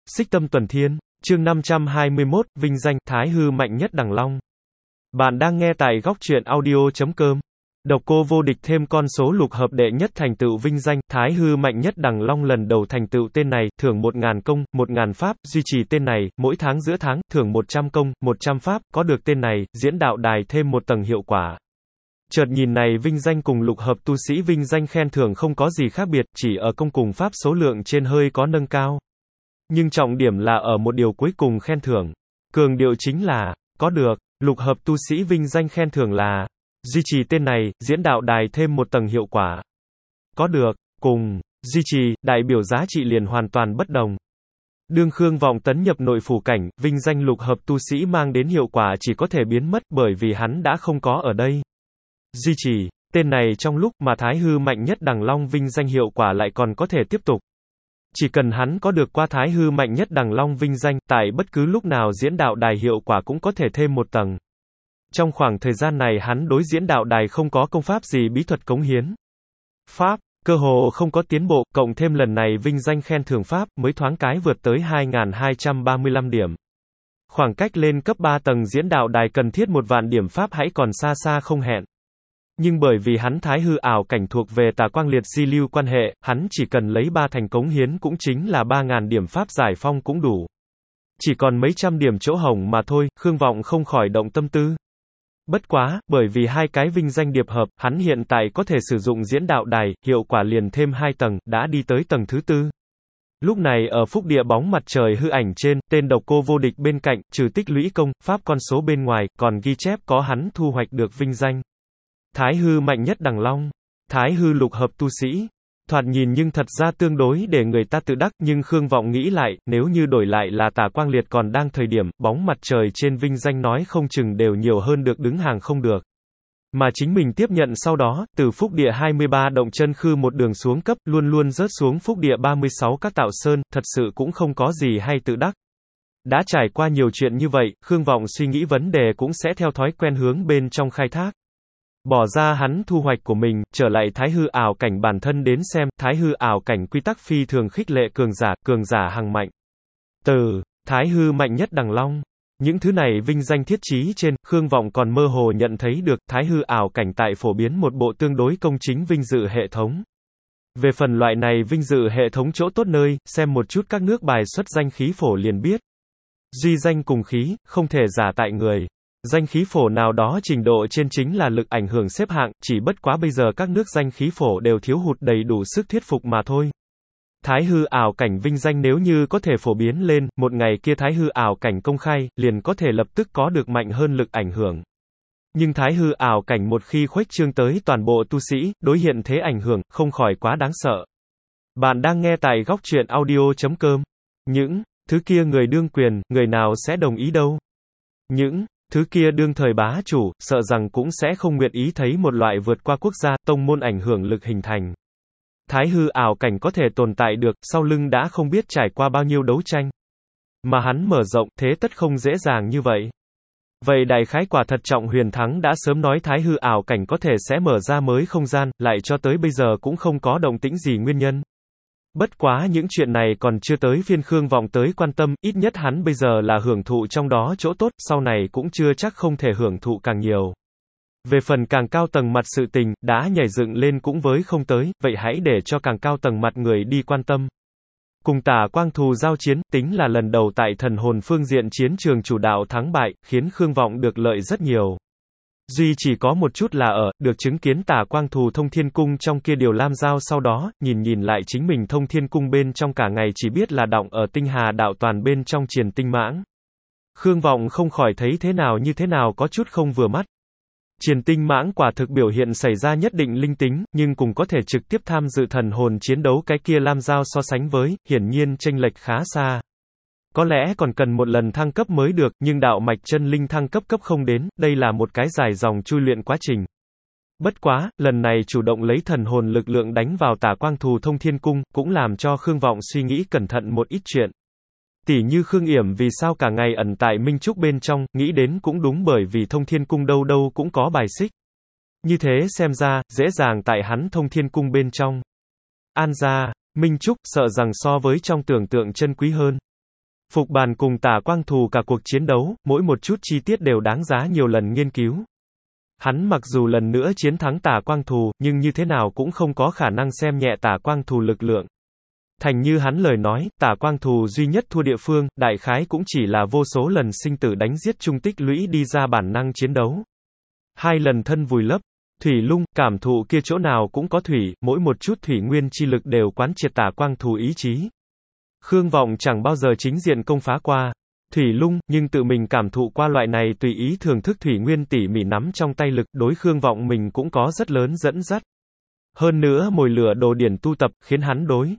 Xích Tâm Tuần Thiên, chương 521, vinh danh, Thái Hư mạnh nhất Đằng Long. Bạn đang nghe tại góc truyện audio.com. Độc Cô Vô Địch thêm con số lục hợp đệ nhất thành tựu vinh danh, Thái Hư mạnh nhất Đằng Long lần đầu thành tựu tên này, thưởng 1000 công, 1000 pháp, duy trì tên này, mỗi tháng giữa tháng, thưởng 100 công, 100 pháp, có được tên này, diễn đạo đài thêm một tầng hiệu quả. Chợt nhìn này vinh danh cùng lục hợp tu sĩ vinh danh khen thưởng không có gì khác biệt, chỉ ở công cùng pháp số lượng trên hơi có nâng cao. Nhưng trọng điểm là ở một điều cuối cùng khen thưởng. Cường điệu chính là, có được, lục hợp tu sĩ vinh danh khen thưởng là, duy trì tên này, diễn đạo đài thêm một tầng hiệu quả. Có được, cùng, duy trì, đại biểu giá trị liền hoàn toàn bất đồng. Đương Khương Vọng tấn nhập nội phủ cảnh, vinh danh lục hợp tu sĩ mang đến hiệu quả chỉ có thể biến mất bởi vì hắn đã không có ở đây. Duy trì, tên này trong lúc mà Thái Hư mạnh nhất Đằng Long vinh danh hiệu quả lại còn có thể tiếp tục. Chỉ cần hắn có được qua Thái Hư mạnh nhất Đằng Long vinh danh, tại bất cứ lúc nào diễn đạo đài hiệu quả cũng có thể thêm một tầng. Trong khoảng thời gian này hắn đối diễn đạo đài không có công pháp gì bí thuật cống hiến. Pháp, cơ hồ không có tiến bộ, cộng thêm lần này vinh danh khen thưởng pháp, mới thoáng cái vượt tới 2235 điểm. Khoảng cách lên cấp 3 tầng diễn đạo đài cần thiết 1.000 điểm pháp hãy còn xa xa không hẹn. Nhưng bởi vì hắn Thái Hư ảo cảnh thuộc về Tà Quang Liệt Di lưu quan hệ, hắn chỉ cần lấy 3 thành cống hiến cũng chính là 3000 điểm pháp giải phong cũng đủ. Chỉ còn mấy trăm điểm chỗ hổng mà thôi, Khương Vọng không khỏi động tâm tư. Bất quá, bởi vì hai cái vinh danh điệp hợp, hắn hiện tại có thể sử dụng diễn đạo đài, hiệu quả liền thêm 2 tầng, đã đi tới tầng thứ 4. Lúc này ở phúc địa bóng mặt trời hư ảnh trên, tên Độc Cô Vô Địch bên cạnh, trừ tích lũy công, pháp con số bên ngoài, còn ghi chép có hắn thu hoạch được vinh danh. Thái Hư mạnh nhất Đằng Long, Thái Hư lục hợp tu sĩ. Thoạt nhìn nhưng thật ra tương đối để người ta tự đắc, nhưng Khương Vọng nghĩ lại, nếu như đổi lại là Tà Quang Liệt còn đang thời điểm, bóng mặt trời trên vinh danh nói không chừng đều nhiều hơn được đứng hàng không được. Mà chính mình tiếp nhận sau đó, từ phúc địa 23 động chân khư một đường xuống cấp, luôn luôn rớt xuống phúc địa 36 các tạo sơn, thật sự cũng không có gì hay tự đắc. Đã trải qua nhiều chuyện như vậy, Khương Vọng suy nghĩ vấn đề cũng sẽ theo thói quen hướng bên trong khai thác. Bỏ ra hắn thu hoạch của mình, trở lại Thái Hư ảo cảnh bản thân đến xem, Thái Hư ảo cảnh quy tắc phi thường khích lệ cường giả hằng mạnh. Từ Thái Hư mạnh nhất Đằng Long, những thứ này vinh danh thiết chí trên, Khương Vọng còn mơ hồ nhận thấy được, Thái Hư ảo cảnh tại phổ biến một bộ tương đối công chính vinh dự hệ thống. Về phần loại này vinh dự hệ thống chỗ tốt nơi, xem một chút các nước bài xuất danh khí phổ liền biết. Duy danh cùng khí, không thể giả tại người. Danh khí phổ nào đó trình độ trên chính là lực ảnh hưởng xếp hạng, chỉ bất quá bây giờ các nước danh khí phổ đều thiếu hụt đầy đủ sức thuyết phục mà thôi. Thái Hư ảo cảnh vinh danh nếu như có thể phổ biến lên, một ngày kia Thái Hư ảo cảnh công khai, liền có thể lập tức có được mạnh hơn lực ảnh hưởng. Nhưng Thái Hư ảo cảnh một khi khuếch trương tới toàn bộ tu sĩ, đối hiện thế ảnh hưởng, không khỏi quá đáng sợ. Bạn đang nghe tại góc truyện audio.com. Những thứ kia người đương quyền, người nào sẽ đồng ý đâu? Những thứ kia đương thời bá chủ, sợ rằng cũng sẽ không nguyện ý thấy một loại vượt qua quốc gia, tông môn ảnh hưởng lực hình thành. Thái Hư ảo cảnh có thể tồn tại được, sau lưng đã không biết trải qua bao nhiêu đấu tranh. Mà hắn mở rộng, thế tất không dễ dàng như vậy. Vậy đại khái quả thật Trọng Huyền Thắng đã sớm nói Thái Hư ảo cảnh có thể sẽ mở ra mới không gian, lại cho tới bây giờ cũng không có động tĩnh gì nguyên nhân. Bất quá những chuyện này còn chưa tới phiên Khương Vọng tới quan tâm, ít nhất hắn bây giờ là hưởng thụ trong đó chỗ tốt, sau này cũng chưa chắc không thể hưởng thụ càng nhiều. Về phần càng cao tầng mặt sự tình, đã nhảy dựng lên cũng với không tới, vậy hãy để cho càng cao tầng mặt người đi quan tâm. Cùng Tả Quang Thù giao chiến, tính là lần đầu tại thần hồn phương diện chiến trường chủ đạo thắng bại, khiến Khương Vọng được lợi rất nhiều. Duy chỉ có một chút là được chứng kiến Tả Quang Thù thông thiên cung trong kia điều lam giao sau đó, nhìn lại chính mình thông thiên cung bên trong cả ngày chỉ biết là đọng ở tinh hà đạo toàn bên trong triền tinh mãng. Khương Vọng không khỏi thấy thế nào như thế nào có chút không vừa mắt. Triền tinh mãng quả thực biểu hiện xảy ra nhất định linh tính, nhưng cùng có thể trực tiếp tham dự thần hồn chiến đấu cái kia lam giao so sánh với, hiển nhiên chênh lệch khá xa. Có lẽ còn cần một lần thăng cấp mới được, nhưng đạo mạch chân linh thăng cấp cấp không đến, đây là một cái dài dòng chui luyện quá trình. Bất quá, lần này chủ động lấy thần hồn lực lượng đánh vào Tả Quang Thù thông thiên cung, cũng làm cho Khương Vọng suy nghĩ cẩn thận một ít chuyện. Tỉ như Khương Yểm vì sao cả ngày ẩn tại Minh Trúc bên trong, nghĩ đến cũng đúng bởi vì thông thiên cung đâu đâu cũng có bài xích. Như thế xem ra, dễ dàng tại hắn thông thiên cung bên trong. An gia, Minh Trúc, sợ rằng so với trong tưởng tượng chân quý hơn. Phục bàn cùng Tả Quang Thù cả cuộc chiến đấu, mỗi một chút chi tiết đều đáng giá nhiều lần nghiên cứu. Hắn mặc dù lần nữa chiến thắng Tả Quang Thù, nhưng như thế nào cũng không có khả năng xem nhẹ Tả Quang Thù lực lượng. Thành như hắn lời nói, Tả Quang Thù duy nhất thua địa phương, đại khái cũng chỉ là vô số lần sinh tử đánh giết chung tích lũy đi ra bản năng chiến đấu. 2 lần thân vùi lấp, thủy lung, cảm thụ kia chỗ nào cũng có thủy, mỗi một chút thủy nguyên chi lực đều quán triệt Tả Quang Thù ý chí. Khương Vọng chẳng bao giờ chính diện công phá qua thủy lung, nhưng tự mình cảm thụ qua loại này tùy ý thưởng thức thủy nguyên tỉ mỉ nắm trong tay lực, đối Khương Vọng mình cũng có rất lớn dẫn dắt. Hơn nữa mồi lửa đồ điển tu tập, khiến hắn đối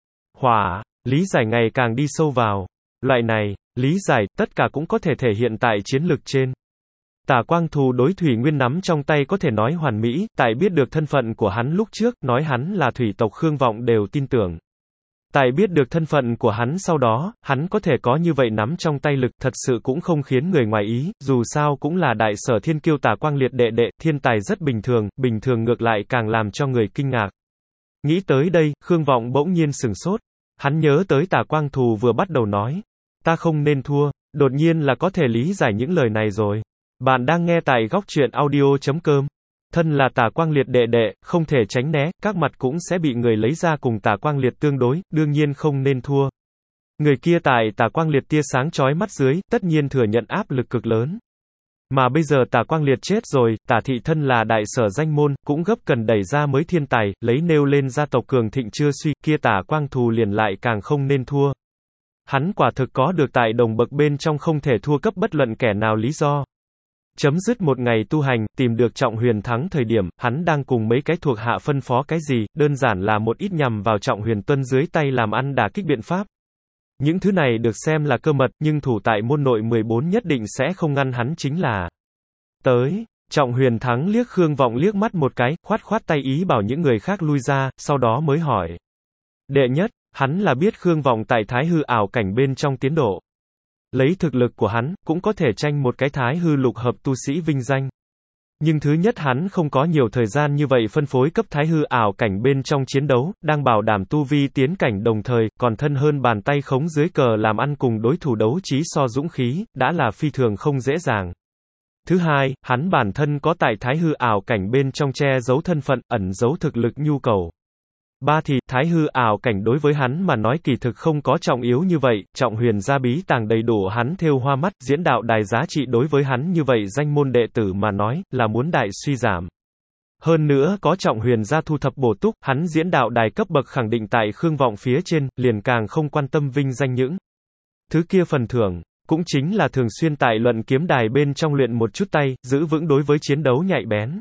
hỏa, lý giải ngày càng đi sâu vào. Loại này, lý giải, tất cả cũng có thể thể hiện tại chiến lực trên. Tả Quang Thù đối thủy nguyên nắm trong tay có thể nói hoàn mỹ, tại biết được thân phận của hắn lúc trước, nói hắn là thủy tộc Khương Vọng đều tin tưởng. Tại biết được thân phận của hắn sau đó, hắn có thể có như vậy nắm trong tay lực, thật sự cũng không khiến người ngoài ý, dù sao cũng là đại sở thiên kiêu Tả Quang Liệt đệ đệ, thiên tài rất bình thường ngược lại càng làm cho người kinh ngạc. Nghĩ tới đây, Khương Vọng bỗng nhiên sửng sốt. Hắn nhớ tới Tả Quang Thù vừa bắt đầu nói, ta không nên thua, đột nhiên là có thể lý giải những lời này rồi. Bạn đang nghe tại góc truyện audio.com. Thân là Tả Quang Liệt đệ đệ, không thể tránh né, các mặt cũng sẽ bị người lấy ra cùng Tả Quang Liệt tương đối, đương nhiên không nên thua. Người kia tại Tả Quang Liệt tia sáng chói mắt dưới, tất nhiên thừa nhận áp lực cực lớn. Mà bây giờ Tả Quang Liệt chết rồi, Tả thị thân là đại sở danh môn, cũng gấp cần đẩy ra mới thiên tài, lấy nêu lên gia tộc cường thịnh chưa suy, kia Tả Quang Thù liền lại càng không nên thua. Hắn quả thực có được tại đồng bậc bên trong không thể thua cấp bất luận kẻ nào lý do. Chấm dứt một ngày tu hành, tìm được Trọng Huyền thắng thời điểm, hắn đang cùng mấy cái thuộc hạ phân phó cái gì, đơn giản là một ít nhằm vào Trọng Huyền tuân dưới tay làm ăn đả kích biện pháp. Những thứ này được xem là cơ mật, nhưng thủ tại môn nội 14 nhất định sẽ không ngăn hắn chính là. Tới, Trọng Huyền thắng liếc Khương Vọng liếc mắt một cái, khoát tay ý bảo những người khác lui ra, sau đó mới hỏi. Đệ nhất, hắn là biết Khương Vọng tại thái hư ảo cảnh bên trong tiến độ. Lấy thực lực của hắn, cũng có thể tranh một cái thái hư lục hợp tu sĩ vinh danh. Nhưng thứ nhất hắn không có nhiều thời gian như vậy phân phối cấp thái hư ảo cảnh bên trong chiến đấu, đang bảo đảm tu vi tiến cảnh đồng thời, còn thân hơn bàn tay khống dưới cờ làm ăn cùng đối thủ đấu trí so dũng khí, đã là phi thường không dễ dàng. Thứ hai, hắn bản thân có tại thái hư ảo cảnh bên trong che giấu thân phận, ẩn giấu thực lực nhu cầu. Ba thì, thái hư ảo cảnh đối với hắn mà nói kỳ thực không có trọng yếu như vậy, Trọng Huyền gia bí tàng đầy đủ hắn thêu hoa mắt, diễn đạo đài giá trị đối với hắn như vậy danh môn đệ tử mà nói, là muốn đại suy giảm. Hơn nữa có Trọng Huyền gia thu thập bổ túc, hắn diễn đạo đài cấp bậc khẳng định tại Khương Vọng phía trên, liền càng không quan tâm vinh danh những thứ kia phần thưởng, cũng chính là thường xuyên tại luận kiếm đài bên trong luyện một chút tay, giữ vững đối với chiến đấu nhạy bén.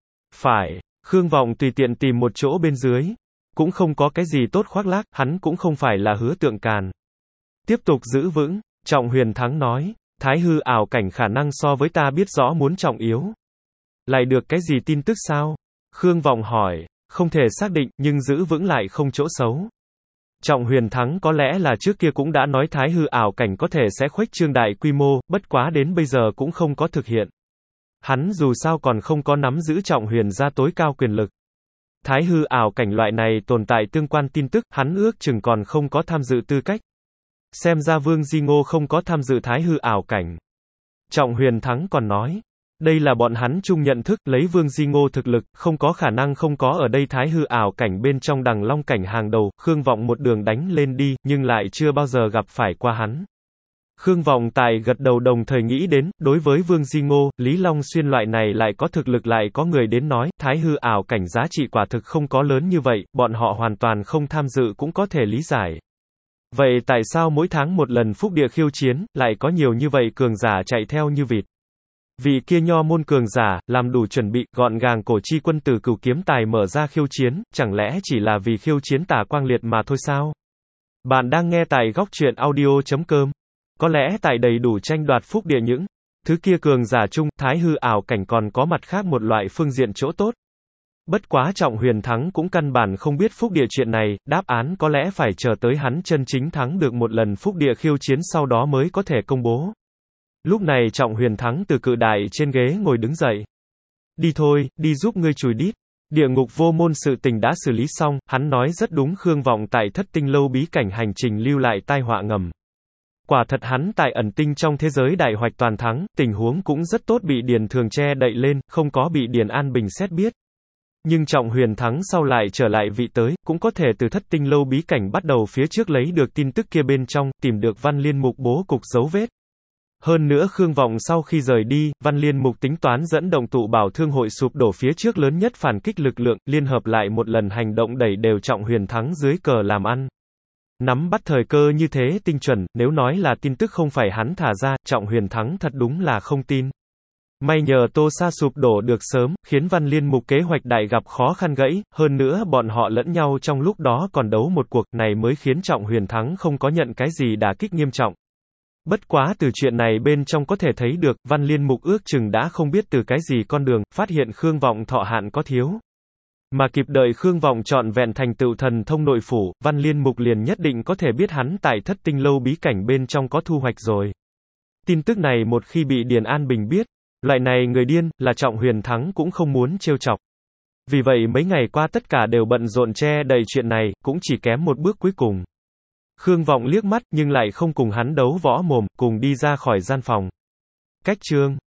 Phải, Khương Vọng tùy tiện tìm một chỗ bên dưới. Cũng không có cái gì tốt khoác lác, hắn cũng không phải là hứa tượng càn. Tiếp tục giữ vững, Trọng Huyền thắng nói, thái hư ảo cảnh khả năng so với ta biết rõ muốn trọng yếu. Lại được cái gì tin tức sao? Khương Vọng hỏi, không thể xác định, nhưng giữ vững lại không chỗ xấu. Trọng Huyền thắng có lẽ là trước kia cũng đã nói thái hư ảo cảnh có thể sẽ khuếch trương đại quy mô, bất quá đến bây giờ cũng không có thực hiện. Hắn dù sao còn không có nắm giữ Trọng Huyền gia tối cao quyền lực. Thái hư ảo cảnh loại này tồn tại tương quan tin tức, hắn ước chừng còn không có tham dự tư cách. Xem ra Vương Di Ngô không có tham dự thái hư ảo cảnh. Trọng Huyền thắng còn nói, đây là bọn hắn chung nhận thức, lấy Vương Di Ngô thực lực, không có khả năng không có ở đây thái hư ảo cảnh bên trong đằng long cảnh hàng đầu, Khương Vọng một đường đánh lên đi, nhưng lại chưa bao giờ gặp phải qua hắn. Khương Vọng tại gật đầu đồng thời nghĩ đến, đối với Vương Di Ngô, Lý Long Xuyên loại này lại có thực lực lại có người đến nói, thái hư ảo cảnh giá trị quả thực không có lớn như vậy, bọn họ hoàn toàn không tham dự cũng có thể lý giải. Vậy tại sao mỗi tháng một lần phúc địa khiêu chiến, lại có nhiều như vậy cường giả chạy theo như vịt? Vị kia nho môn cường giả, làm đủ chuẩn bị, gọn gàng cổ chi quân từ Cửu Kiếm Tài mở ra khiêu chiến, chẳng lẽ chỉ là vì khiêu chiến Tả Quang Liệt mà thôi sao? Bạn đang nghe tại góc truyện audio.com. Có lẽ tại đầy đủ tranh đoạt phúc địa những thứ kia cường giả chung, thái hư ảo cảnh còn có mặt khác một loại phương diện chỗ tốt. Bất quá Trọng Huyền thắng cũng căn bản không biết phúc địa chuyện này, đáp án có lẽ phải chờ tới hắn chân chính thắng được một lần phúc địa khiêu chiến sau đó mới có thể công bố. Lúc này Trọng Huyền thắng từ cự đại trên ghế ngồi đứng dậy. Đi thôi, đi giúp ngươi chùi đít. Địa ngục vô môn sự tình đã xử lý xong, hắn nói rất đúng, Khương Vọng tại Thất Tinh lâu bí cảnh hành trình lưu lại tai họa ngầm. Quả thật hắn tại ẩn tinh trong thế giới đại hoạch toàn thắng, tình huống cũng rất tốt bị Điền Thường che đậy lên, không có bị Điền An Bình xét biết. Nhưng Trọng Huyền Thắng sau lại trở lại vị tới, cũng có thể từ Thất Tinh Lâu bí cảnh bắt đầu phía trước lấy được tin tức kia bên trong, tìm được Văn Liên Mục bố cục dấu vết. Hơn nữa Khương Vọng sau khi rời đi, Văn Liên Mục tính toán dẫn động tụ bảo thương hội sụp đổ phía trước lớn nhất phản kích lực lượng, liên hợp lại một lần hành động đẩy đều Trọng Huyền Thắng dưới cờ làm ăn. Nắm bắt thời cơ như thế tinh chuẩn, nếu nói là tin tức không phải hắn thả ra, Trọng Huyền Thắng thật đúng là không tin. May nhờ Tô Sa sụp đổ được sớm, khiến Văn Liên Mục kế hoạch đại gặp khó khăn gãy, hơn nữa bọn họ lẫn nhau trong lúc đó còn đấu một cuộc, này mới khiến Trọng Huyền Thắng không có nhận cái gì đả kích nghiêm trọng. Bất quá từ chuyện này bên trong có thể thấy được, Văn Liên Mục ước chừng đã không biết từ cái gì con đường, phát hiện Khương Vọng thọ hạn có thiếu. Mà kịp đợi Khương Vọng trọn vẹn thành tựu thần thông nội phủ, Văn Liên Mục liền nhất định có thể biết hắn tại Thất Tinh Lâu bí cảnh bên trong có thu hoạch rồi. Tin tức này một khi bị Điền An Bình biết, loại này người điên, là Trọng Huyền Thắng cũng không muốn trêu chọc. Vì vậy mấy ngày qua tất cả đều bận rộn che đậy chuyện này, cũng chỉ kém một bước cuối cùng. Khương Vọng liếc mắt, nhưng lại không cùng hắn đấu võ mồm, cùng đi ra khỏi gian phòng. Cách chương